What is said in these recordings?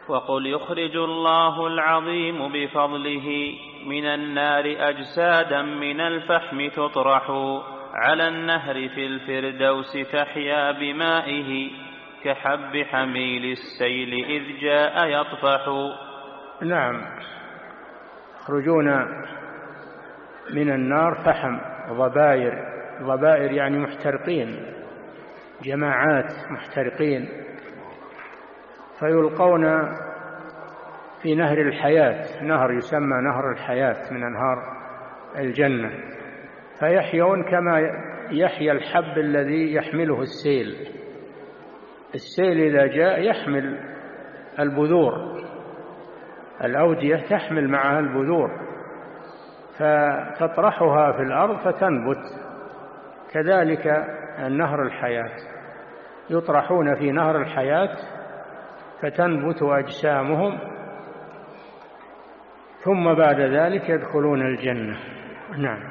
وقل يخرج الله العظيم بفضله من النار أجسادا من الفحم تطرح على النهر في الفردوس تحيا بمائه كحب حميل السيل إذ جاء يطفح. نعم، يخرجون من النار فحم ضبائر يعني محترقين، جماعات محترقين، فيلقون في نهر الحياة، نهر يسمى نهر الحياة من أنهار الجنة، فيحيون كما يحيا الحب الذي يحمله السيل. السيل إذا جاء يحمل البذور، الأودية تحمل معها البذور فتطرحها في الأرض فتنبت، كذلك النهر الحياة، يطرحون في نهر الحياة فتنبت أجسامهم، ثم بعد ذلك يدخلون الجنة. نعم.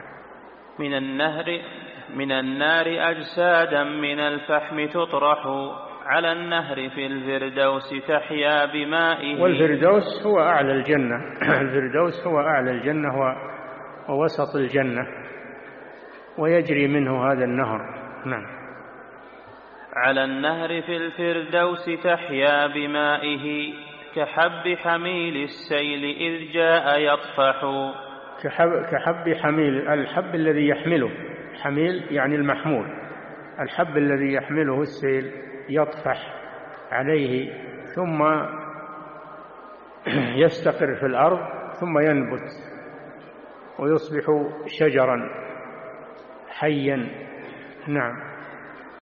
من النار أجسادا من الفحم تطرح على النهر في الفردوس تحيا بمائه. والفردوس هو أعلى الجنة الفردوس هو أعلى الجنة ووسط الجنة، ويجري منه هذا النهر. نعم. على النهر في الفردوس تحيا بمائه كحب حميل السيل إذ جاء يطفح. كحب حميل، الحب الذي يحمله، حميل يعني المحمول، الحب الذي يحمله السيل يطفح عليه ثم يستقر في الأرض ثم ينبت ويصبح شجرا حيا. نعم.